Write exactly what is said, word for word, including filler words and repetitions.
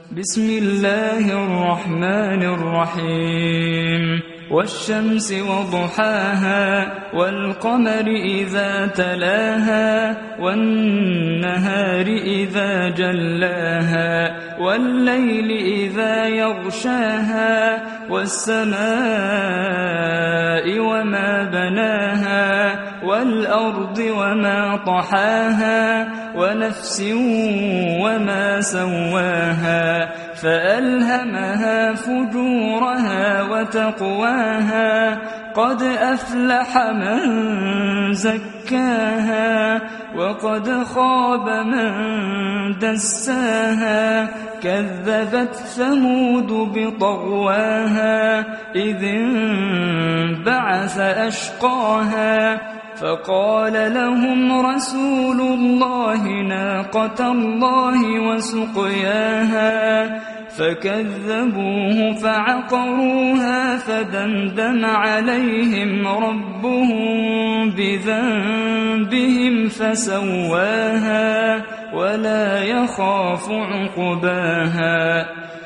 بسم الله الرحمن الرحيم والشمس وضحاها والقمر إذا تلاها والنهار إذا جلاها والليل إذا يغشاها والسماء وما بناها والأرض وما طحاها ونفس وما سواها فألهمها فجورها وتقواها قد أفلح من زكاها وقد خاب من دساها كذبت ثمود بطغواها إذ انبعث أشقاها فقال لهم رسول الله ناقة الله وسقياها فكذبوه فعقروها فدمدم عليهم ربهم بذنبهم فسواها ولا يخاف عقباها